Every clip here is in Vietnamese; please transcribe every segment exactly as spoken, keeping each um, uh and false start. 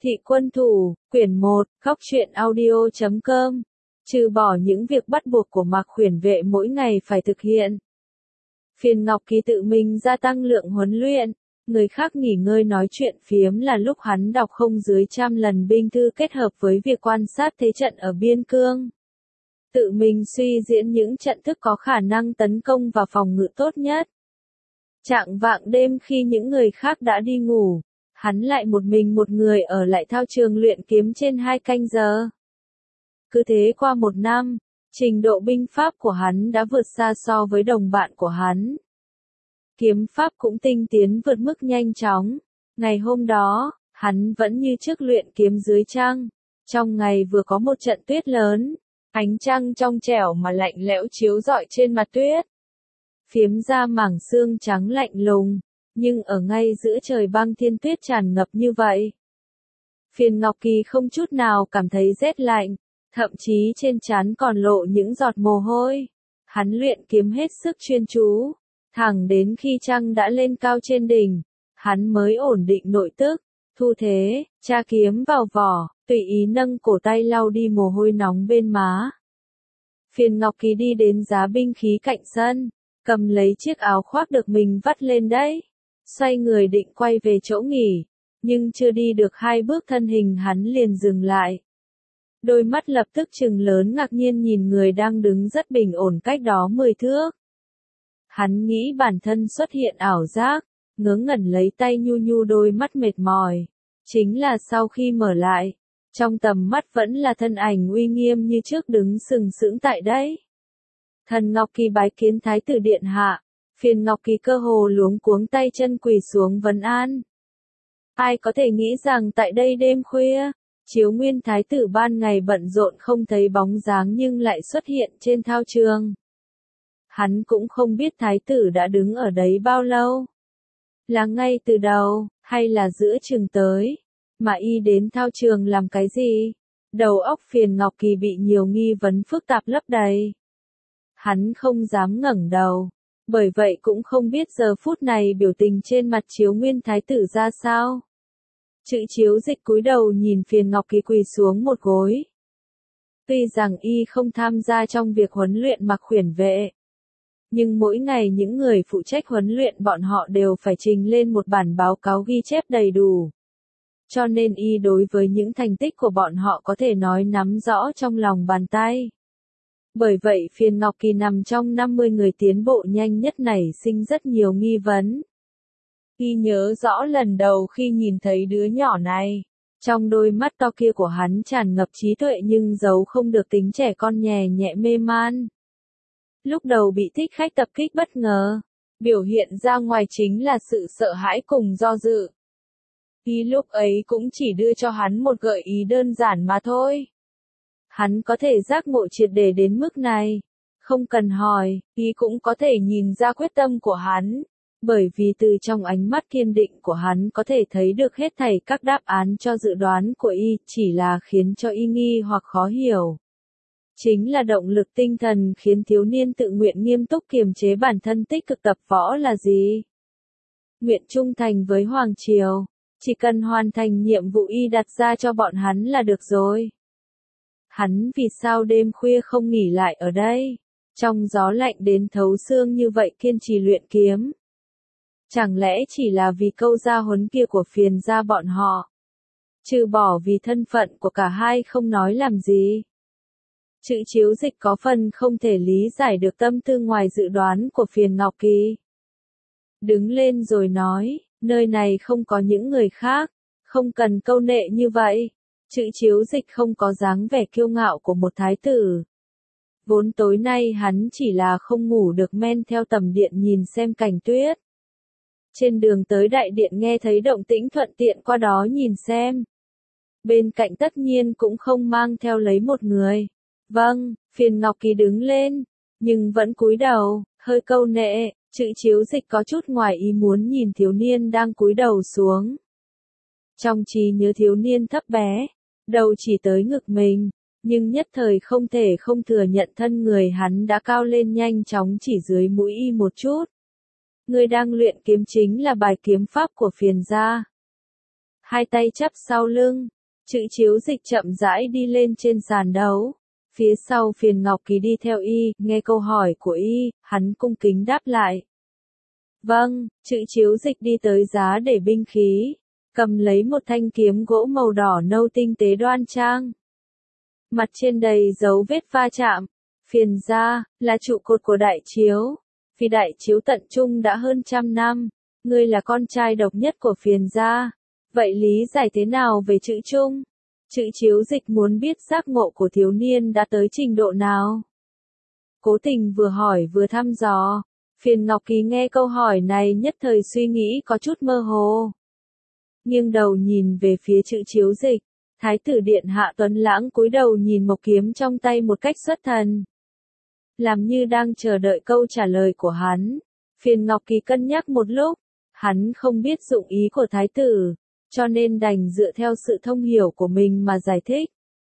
Thị quân thủ, quyển một, khóc chuyện audio chấm com. Trừ bỏ những việc bắt buộc của Mạc Khuyển Vệ mỗi ngày phải thực hiện. Phiền Ngọc Kỳ tự mình gia tăng lượng huấn luyện, người khác nghỉ ngơi nói chuyện phiếm là lúc hắn đọc không dưới trăm lần binh thư kết hợp với việc quan sát thế trận ở biên cương. Tự mình suy diễn những trận thức có khả năng tấn công và phòng ngự tốt nhất. Chạng vạng đêm khi những người khác đã đi ngủ, hắn lại một mình một người ở lại thao trường luyện kiếm trên hai canh giờ. Cứ thế qua một năm, trình độ binh pháp của hắn đã vượt xa so với đồng bạn của hắn. Kiếm pháp cũng tinh tiến vượt mức nhanh chóng. Ngày hôm đó, hắn vẫn như trước luyện kiếm dưới trăng. Trong ngày vừa có một trận tuyết lớn, ánh trăng trong trẻo mà lạnh lẽo chiếu rọi trên mặt tuyết, phiếm ra mảng sương trắng lạnh lùng, nhưng ở ngay giữa trời băng thiên tuyết tràn ngập như vậy, Phiền Ngọc Kỳ không chút nào cảm thấy rét lạnh, thậm chí trên trán còn lộ những giọt mồ hôi. Hắn luyện kiếm hết sức chuyên chú, thẳng đến khi trăng đã lên cao trên đỉnh, hắn mới ổn định nội tức, thu thế, tra kiếm vào vỏ, tùy ý nâng cổ tay lau đi mồ hôi nóng bên má. Phiền Ngọc Kỳ đi đến giá binh khí cạnh sân, cầm lấy chiếc áo khoác được mình vắt lên đấy, xoay người định quay về chỗ nghỉ, nhưng chưa đi được hai bước thân hình hắn liền dừng lại. Đôi mắt lập tức trừng lớn ngạc nhiên nhìn người đang đứng rất bình ổn cách đó mười thước. Hắn nghĩ bản thân xuất hiện ảo giác, ngớ ngẩn lấy tay nhu nhu đôi mắt mệt mỏi. Chính là sau khi mở lại, trong tầm mắt vẫn là thân ảnh uy nghiêm như trước đứng sừng sững tại đấy. Thần Ngọc Kỳ bái kiến Thái tử điện hạ. Phiền Ngọc Kỳ cơ hồ luống cuống tay chân quỳ xuống vấn an. Ai có thể nghĩ rằng tại đây đêm khuya, Chiếu Nguyên Thái tử ban ngày bận rộn không thấy bóng dáng nhưng lại xuất hiện trên thao trường. Hắn cũng không biết Thái tử đã đứng ở đấy bao lâu. Là ngay từ đầu, hay là giữa chừng tới, mà y đến thao trường làm cái gì? Đầu óc Phiền Ngọc Kỳ bị nhiều nghi vấn phức tạp lấp đầy. Hắn không dám ngẩng đầu, bởi vậy cũng không biết giờ phút này biểu tình trên mặt Chiếu Nguyên Thái tử ra sao. Chữ Chiếu Dịch cúi đầu nhìn Phiền Ngọc Kỳ quỳ xuống một gối. Tuy rằng y không tham gia trong việc huấn luyện Mạc Khuyển Vệ, nhưng mỗi ngày những người phụ trách huấn luyện bọn họ đều phải trình lên một bản báo cáo ghi chép đầy đủ. Cho nên y đối với những thành tích của bọn họ có thể nói nắm rõ trong lòng bàn tay. Bởi vậy Phiền Ngọc Kỳ nằm trong năm mươi người tiến bộ nhanh nhất nảy sinh rất nhiều nghi vấn. Y nhớ rõ lần đầu khi nhìn thấy đứa nhỏ này, trong đôi mắt to kia của hắn tràn ngập trí tuệ nhưng giấu không được tính trẻ con nhè nhẹ mê man. Lúc đầu bị thích khách tập kích bất ngờ, biểu hiện ra ngoài chính là sự sợ hãi cùng do dự. Y lúc ấy cũng chỉ đưa cho hắn một gợi ý đơn giản mà thôi. Hắn có thể giác ngộ triệt để đến mức này, không cần hỏi, y cũng có thể nhìn ra quyết tâm của hắn, bởi vì từ trong ánh mắt kiên định của hắn có thể thấy được hết thảy các đáp án cho dự đoán của y, chỉ là khiến cho y nghi hoặc khó hiểu. Chính là động lực tinh thần khiến thiếu niên tự nguyện nghiêm túc kiềm chế bản thân tích cực tập võ là gì? Nguyện trung thành với Hoàng Triều, chỉ cần hoàn thành nhiệm vụ y đặt ra cho bọn hắn là được rồi. Hắn vì sao đêm khuya không nghỉ lại ở đây, trong gió lạnh đến thấu xương như vậy kiên trì luyện kiếm? Chẳng lẽ chỉ là vì câu gia huấn kia của Phiền gia bọn họ? Trừ bỏ vì thân phận của cả hai không nói làm gì. Chữ Chiếu Dịch có phần không thể lý giải được tâm tư ngoài dự đoán của Phiền Ngọc Kỳ. Đứng lên rồi nói, nơi này không có những người khác, không cần câu nệ như vậy. Chữ Chiếu Dịch không có dáng vẻ kiêu ngạo của một thái tử. Vốn tối nay hắn chỉ là không ngủ được men theo tầm điện nhìn xem cảnh tuyết. Trên đường tới đại điện nghe thấy động tĩnh thuận tiện qua đó nhìn xem. Bên cạnh tất nhiên cũng không mang theo lấy một người. Vâng, Phiền Ngọc Kỳ đứng lên, nhưng vẫn cúi đầu, hơi câu nệ. Chữ Chiếu Dịch có chút ngoài ý muốn nhìn thiếu niên đang cúi đầu xuống. Trong trí nhớ thiếu niên thấp bé, đầu chỉ tới ngực mình, nhưng nhất thời không thể không thừa nhận thân người hắn đã cao lên nhanh chóng chỉ dưới mũi y một chút. Người đang luyện kiếm chính là bài kiếm pháp của Phiền gia. hai tay chắp sau lưng. Chữ Chiếu Dịch chậm rãi đi lên trên sàn đấu. Phía sau Phiền Ngọc Kỳ đi theo y, nghe câu hỏi của y, hắn cung kính đáp lại. Vâng, Chữ Chiếu Dịch đi tới giá để binh khí, cầm lấy một thanh kiếm gỗ màu đỏ nâu tinh tế đoan trang. Mặt trên đầy dấu vết va chạm. Phiền gia, là trụ cột của Đại Chiếu. Vì Đại Chiếu tận trung đã hơn trăm năm, ngươi là con trai độc nhất của Phiền gia. Vậy lý giải thế nào về chữ trung? Chữ Chiếu Dịch muốn biết giác ngộ của thiếu niên đã tới trình độ nào. Cố Tình vừa hỏi vừa thăm dò. Phiền Ngọc Kỳ nghe câu hỏi này nhất thời suy nghĩ có chút mơ hồ. Nghiêng đầu nhìn về phía Chữ Chiếu Dịch. Thái tử điện hạ Tuấn Lãng cúi đầu nhìn mộc kiếm trong tay một cách xuất thần. Làm như đang chờ đợi câu trả lời của hắn. Phiền Ngọc Kỳ cân nhắc một lúc. Hắn không biết dụng ý của thái tử, cho nên đành dựa theo sự thông hiểu của mình mà giải thích.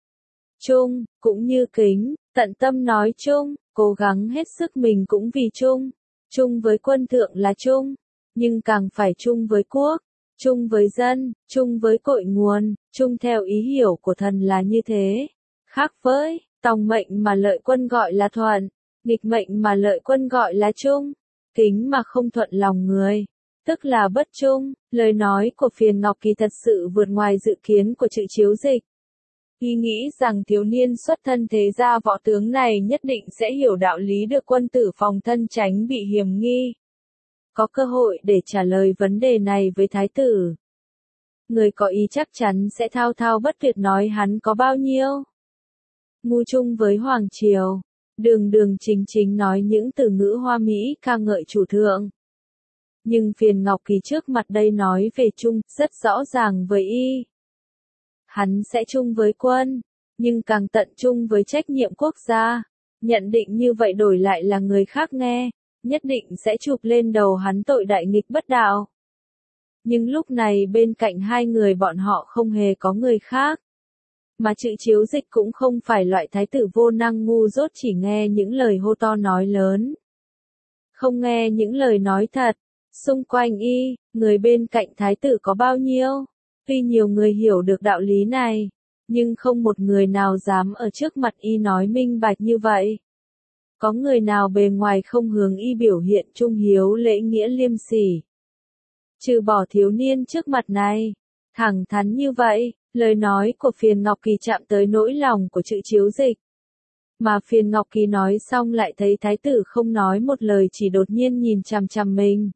Trung, cũng như kính, tận tâm nói chung, cố gắng hết sức mình cũng vì chung. Chung với quân thượng là chung, nhưng càng phải chung với quốc, chung với dân, chung với cội nguồn, chung theo ý hiểu của thần là như thế. Khác với, tòng mệnh mà lợi quân gọi là thuận, nghịch mệnh mà lợi quân gọi là chung, kính mà không thuận lòng người, tức là bất trung. Lời nói của Phiền Ngọc Kỳ thật sự vượt ngoài dự kiến của Chữ Chiếu Dịch. Y nghĩ rằng thiếu niên xuất thân thế gia võ tướng này nhất định sẽ hiểu đạo lý được quân tử phòng thân tránh bị hiềm nghi. Có cơ hội để trả lời vấn đề này với thái tử. Người có ý chắc chắn sẽ thao thao bất tuyệt nói hắn có bao nhiêu ngu chung với Hoàng Triều, đường đường chính chính nói những từ ngữ hoa mỹ ca ngợi chủ thượng. Nhưng Phiền Ngọc Kỳ trước mặt đây nói về chung, rất rõ ràng với y. Hắn sẽ chung với quân, nhưng càng tận chung với trách nhiệm quốc gia. Nhận định như vậy đổi lại là người khác nghe, nhất định sẽ chụp lên đầu hắn tội đại nghịch bất đạo. Nhưng lúc này bên cạnh hai người bọn họ không hề có người khác. Mà Chữ Chiếu Dịch cũng không phải loại thái tử vô năng ngu dốt chỉ nghe những lời hô to nói lớn. Không nghe những lời nói thật. Xung quanh y, người bên cạnh thái tử có bao nhiêu? Tuy nhiều người hiểu được đạo lý này, nhưng không một người nào dám ở trước mặt y nói minh bạch như vậy. Có người nào bề ngoài không hướng y biểu hiện trung hiếu lễ nghĩa liêm sỉ. Trừ bỏ thiếu niên trước mặt này, thẳng thắn như vậy, lời nói của Phiền Ngọc Kỳ chạm tới nỗi lòng của Chữ Chiếu Dịch. Mà Phiền Ngọc Kỳ nói xong lại thấy thái tử không nói một lời chỉ đột nhiên nhìn chằm chằm mình.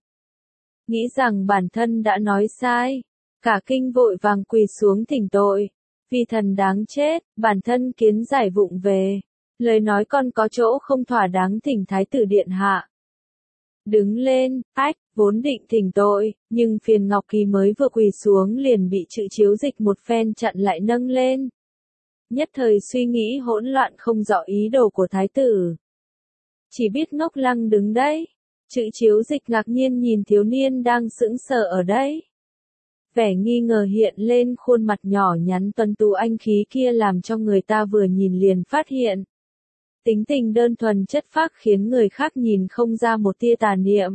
Nghĩ rằng bản thân đã nói sai, cả kinh vội vàng quỳ xuống thỉnh tội. Vì thần đáng chết, bản thân kiến giải vụng về. Lời nói con có chỗ không thỏa đáng thỉnh thái tử điện hạ. Đứng lên, ách, vốn định thỉnh tội, nhưng Phiền Ngọc Kỳ mới vừa quỳ xuống liền bị Chữ Chiếu Dịch một phen chặn lại nâng lên. Nhất thời suy nghĩ hỗn loạn không rõ ý đồ của thái tử. Chỉ biết ngốc lăng đứng đấy. Chữ Chiếu Dịch ngạc nhiên nhìn thiếu niên đang sững sờ ở đấy. Vẻ nghi ngờ hiện lên khuôn mặt nhỏ nhắn tuấn tú anh khí kia làm cho người ta vừa nhìn liền phát hiện. Tính tình đơn thuần chất phác khiến người khác nhìn không ra một tia tà niệm.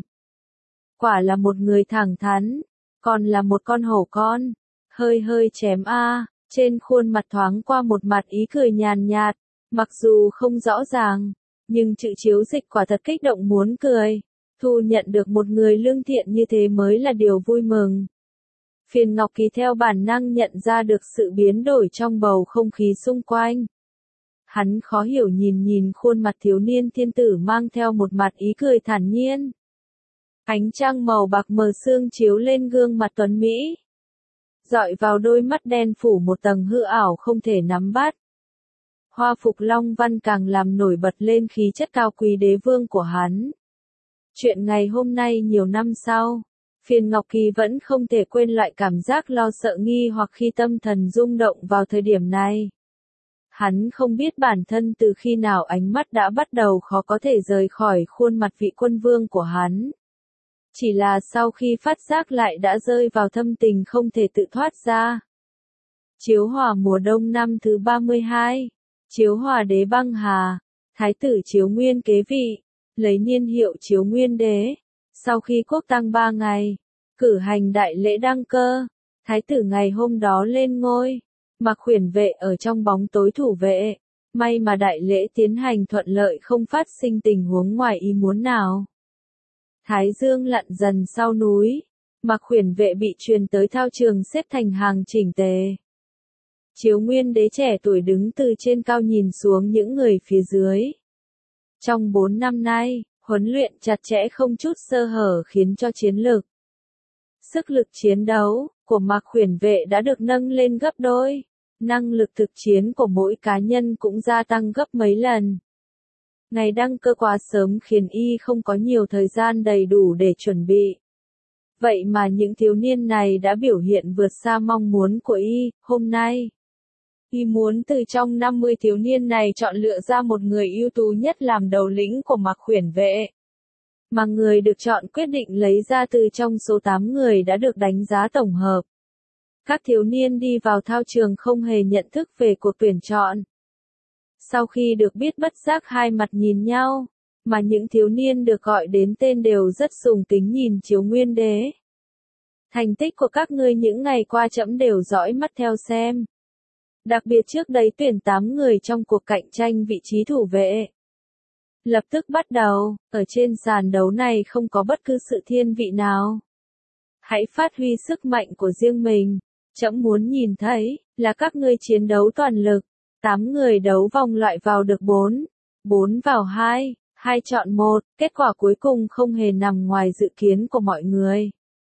Quả là một người thẳng thắn, còn là một con hổ con. Hơi hơi chém a, trên khuôn mặt thoáng qua một mặt ý cười nhàn nhạt, mặc dù không rõ ràng, nhưng Chữ Chiếu Dịch quả thật kích động muốn cười. Thu nhận được một người lương thiện như thế mới là điều vui mừng. Phiền Ngọc Kỳ theo bản năng nhận ra được sự biến đổi trong bầu không khí xung quanh. Hắn khó hiểu nhìn nhìn khuôn mặt thiếu niên thiên tử mang theo một mặt ý cười thản nhiên. Ánh trăng màu bạc mờ sương chiếu lên gương mặt tuấn Mỹ. Dọi vào đôi mắt đen phủ một tầng hư ảo không thể nắm bắt. Hoa phục long văn càng làm nổi bật lên khí chất cao quý đế vương của hắn. Chuyện ngày hôm nay nhiều năm sau, Phiền Ngọc Kỳ vẫn không thể quên loại cảm giác lo sợ nghi hoặc khi tâm thần rung động vào thời điểm này. Hắn không biết bản thân từ khi nào ánh mắt đã bắt đầu khó có thể rời khỏi khuôn mặt vị quân vương của hắn. Chỉ là sau khi phát giác lại đã rơi vào thâm tình không thể tự thoát ra. Chiếu Hòa mùa đông năm thứ ba mươi hai, Chiếu Hòa đế băng hà, thái tử Chiếu Nguyên kế vị, lấy niên hiệu Chiếu Nguyên đế. Sau khi quốc tang ba ngày, cử hành đại lễ đăng cơ, Thái tử ngày hôm đó lên ngôi, Mạc Khuyển Vệ ở trong bóng tối thủ vệ. May mà đại lễ tiến hành thuận lợi, không phát sinh tình huống ngoài ý muốn nào. Thái dương lặn dần sau núi, Mạc Khuyển Vệ bị truyền tới thao trường xếp thành hàng chỉnh tề. Chiếu Nguyên Đế trẻ tuổi đứng từ trên cao nhìn xuống những người phía dưới. Trong bốn năm nay, huấn luyện chặt chẽ không chút sơ hở khiến cho chiến lực, sức lực chiến đấu của Mạc Khuyển Vệ đã được nâng lên gấp đôi. Năng lực thực chiến của mỗi cá nhân cũng gia tăng gấp mấy lần. Ngày đăng cơ quá sớm khiến y không có nhiều thời gian đầy đủ để chuẩn bị. Vậy mà những thiếu niên này đã biểu hiện vượt xa mong muốn của y. Hôm nay, y muốn từ trong năm mươi thiếu niên này chọn lựa ra một người ưu tú nhất làm đầu lĩnh của Mạc Khuyển Vệ. Mà người được chọn quyết định lấy ra từ trong số tám người đã được đánh giá tổng hợp. Các thiếu niên đi vào thao trường không hề nhận thức về cuộc tuyển chọn. Sau khi được biết bất giác hai mặt nhìn nhau, mà những thiếu niên được gọi đến tên đều rất sùng kính nhìn Chiếu Nguyên Đế. Thành tích của các ngươi những ngày qua trẫm đều dõi mắt theo xem. Đặc biệt trước đấy tuyển tám người trong cuộc cạnh tranh vị trí thủ vệ. Lập tức bắt đầu, ở trên sàn đấu này không có bất cứ sự thiên vị nào. Hãy phát huy sức mạnh của riêng mình. Trẫm muốn nhìn thấy, là các ngươi chiến đấu toàn lực. Tám người đấu vòng loại vào được bốn, bốn vào hai, hai chọn một, kết quả cuối cùng không hề nằm ngoài dự kiến của mọi người.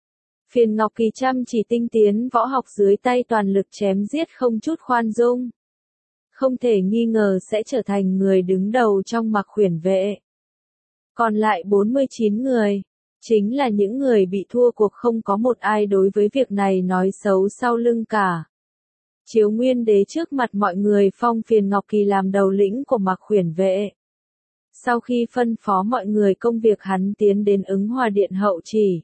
Phiền Ngọc Kỳ chăm chỉ tinh tiến võ học dưới tay toàn lực chém giết không chút khoan dung. Không thể nghi ngờ sẽ trở thành người đứng đầu trong Mạc Khuyển Vệ. Còn lại bốn mươi chín người, chính là những người bị thua cuộc, không có một ai đối với việc này nói xấu sau lưng cả. Chiếu Nguyên Đế trước mặt mọi người phong Phiền Ngọc Kỳ làm đầu lĩnh của Mạc Khuyển Vệ. Sau khi phân phó mọi người công việc, hắn tiến đến Ứng Hòa Điện hậu chỉ.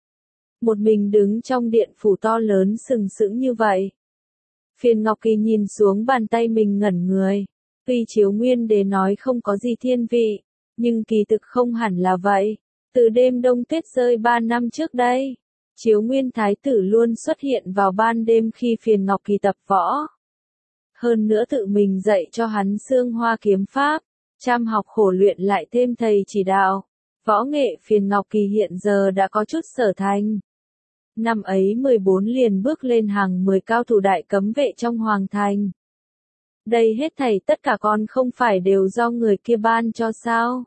Một mình đứng trong điện phủ to lớn sừng sững như vậy. Phiền Ngọc Kỳ nhìn xuống bàn tay mình ngẩn người. Tuy Chiếu Nguyên Đế nói không có gì thiên vị, nhưng kỳ thực không hẳn là vậy. Từ đêm đông tuyết rơi ba năm trước đây, Chiếu Nguyên Thái tử luôn xuất hiện vào ban đêm khi Phiền Ngọc Kỳ tập võ. Hơn nữa tự mình dạy cho hắn xương hoa kiếm pháp, chăm học khổ luyện lại thêm thầy chỉ đạo. Võ nghệ Phiền Ngọc Kỳ hiện giờ đã có chút sở thành. Năm ấy mười bốn liền bước lên hàng mười cao thủ đại cấm vệ trong Hoàng Thành. Đây hết thảy tất cả còn không phải đều do người kia ban cho sao?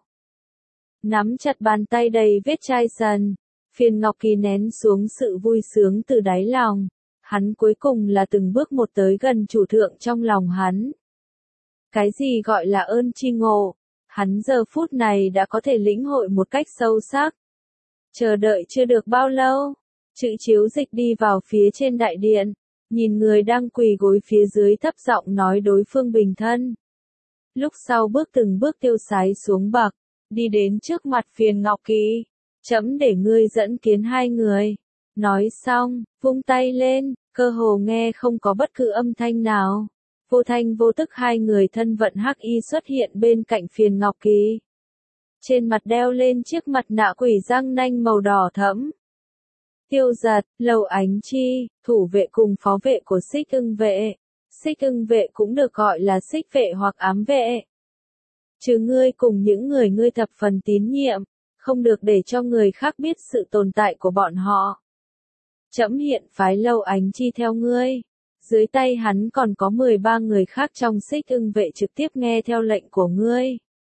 Nắm chặt bàn tay đầy vết chai sần, Phiền Ngọc Kỳ nén xuống sự vui sướng từ đáy lòng. Hắn cuối cùng là từng bước một tới gần chủ thượng trong lòng hắn. Cái gì gọi là ơn chi ngộ, hắn giờ phút này đã có thể lĩnh hội một cách sâu sắc. Chờ đợi chưa được bao lâu, Chữ Chiếu Dịch đi vào phía trên đại điện, nhìn người đang quỳ gối phía dưới thấp giọng nói đối phương bình thân. Lúc sau bước từng bước tiêu sái xuống bậc, đi đến trước mặt Phiền Ngọc Kỳ. Trẫm để ngươi dẫn kiến hai người. Nói xong, vung tay lên, cơ hồ nghe không có bất cứ âm thanh nào. Vô thanh vô tức hai người thân vận hắc y xuất hiện bên cạnh Phiền Ngọc Kỳ. Trên mặt đeo lên chiếc mặt nạ quỷ răng nanh màu đỏ thẫm. Tiêu Giật, Lầu Ánh Chi, thủ vệ cùng phó vệ của Xích Ưng Vệ. Xích Ưng Vệ cũng được gọi là Xích Vệ hoặc Ám Vệ. Trừ ngươi cùng những người ngươi thập phần tín nhiệm, không được để cho người khác biết sự tồn tại của bọn họ. Trẫm hiện phái Lầu Ánh Chi theo ngươi. Dưới tay hắn còn có mười ba người khác trong Xích Ưng Vệ trực tiếp nghe theo lệnh của ngươi.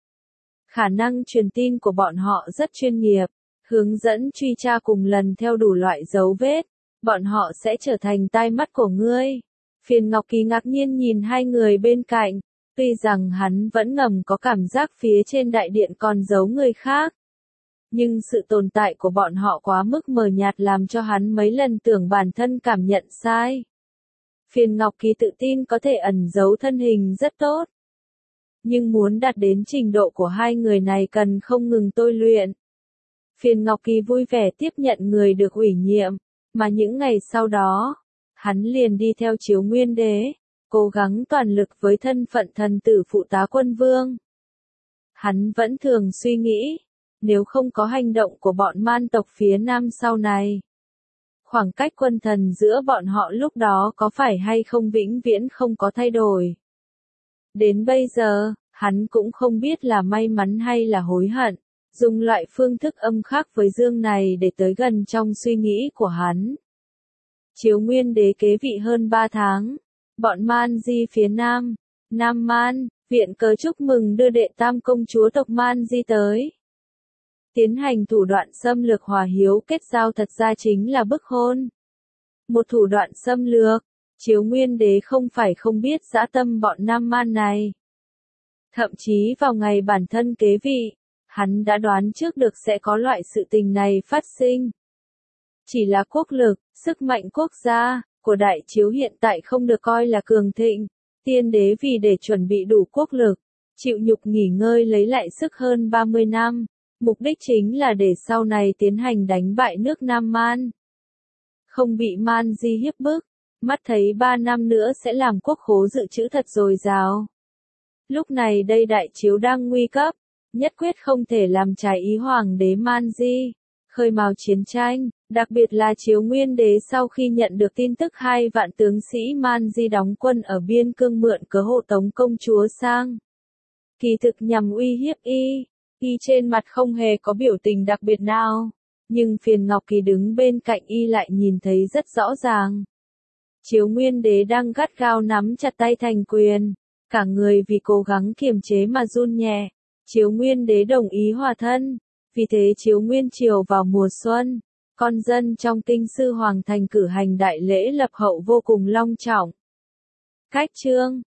Khả năng truyền tin của bọn họ rất chuyên nghiệp, hướng dẫn truy tra cùng lần theo đủ loại dấu vết, bọn họ sẽ trở thành tai mắt của ngươi. Phiền Ngọc Kỳ ngạc nhiên nhìn hai người bên cạnh, tuy rằng hắn vẫn ngầm có cảm giác phía trên đại điện còn giấu người khác. Nhưng sự tồn tại của bọn họ quá mức mờ nhạt làm cho hắn mấy lần tưởng bản thân cảm nhận sai. Phiền Ngọc Kỳ tự tin có thể ẩn giấu thân hình rất tốt. Nhưng muốn đạt đến trình độ của hai người này cần không ngừng tôi luyện. Phiền Ngọc Kỳ vui vẻ tiếp nhận người được ủy nhiệm, mà những ngày sau đó, hắn liền đi theo Chiếu Nguyên Đế, cố gắng toàn lực với thân phận thần tử phụ tá quân vương. Hắn vẫn thường suy nghĩ, nếu không có hành động của bọn man tộc phía Nam sau này, khoảng cách quân thần giữa bọn họ lúc đó có phải hay không vĩnh viễn không có thay đổi. Đến bây giờ, hắn cũng không biết là may mắn hay là hối hận, dùng loại phương thức âm khắc với Dương này để tới gần trong suy nghĩ của hắn. Chiếu Nguyên Đế kế vị hơn ba tháng, bọn Man Di phía Nam, Nam Man, viện cớ chúc mừng đưa đệ tam công chúa tộc Man Di tới. Tiến hành thủ đoạn xâm lược hòa hiếu kết giao thật ra chính là bức hôn. Một thủ đoạn xâm lược, Chiếu Nguyên Đế không phải không biết dã tâm bọn Nam Man này. Thậm chí vào ngày bản thân kế vị, hắn đã đoán trước được sẽ có loại sự tình này phát sinh. Chỉ là quốc lực, sức mạnh quốc gia của Đại Chiếu hiện tại không được coi là cường thịnh, tiên đế vì để chuẩn bị đủ quốc lực, chịu nhục nghỉ ngơi lấy lại sức hơn ba mươi năm, mục đích chính là để sau này tiến hành đánh bại nước Nam Man. Không bị Man Di hiếp bức, mắt thấy ba năm nữa sẽ làm quốc khố dự trữ thật dồi dào. Lúc này đây Đại Chiếu đang nguy cấp, nhất quyết không thể làm trái ý hoàng đế Man Di, khơi mào chiến tranh, đặc biệt là Chiếu Nguyên Đế sau khi nhận được tin tức hai vạn tướng sĩ Man Di đóng quân ở biên cương mượn cớ hộ tống công chúa sang. Kỳ thực nhằm uy hiếp y, y trên mặt không hề có biểu tình đặc biệt nào, nhưng Phiền Ngọc Kỳ đứng bên cạnh y lại nhìn thấy rất rõ ràng. Chiếu Nguyên Đế đang gắt gao nắm chặt tay thành quyền, cả người vì cố gắng kiềm chế mà run nhẹ. Chiếu Nguyên Đế đồng ý hòa thân, vì thế Chiếu Nguyên Triều vào mùa xuân, con dân trong kinh sư hoàng thành cử hành đại lễ lập hậu vô cùng long trọng. Cách chương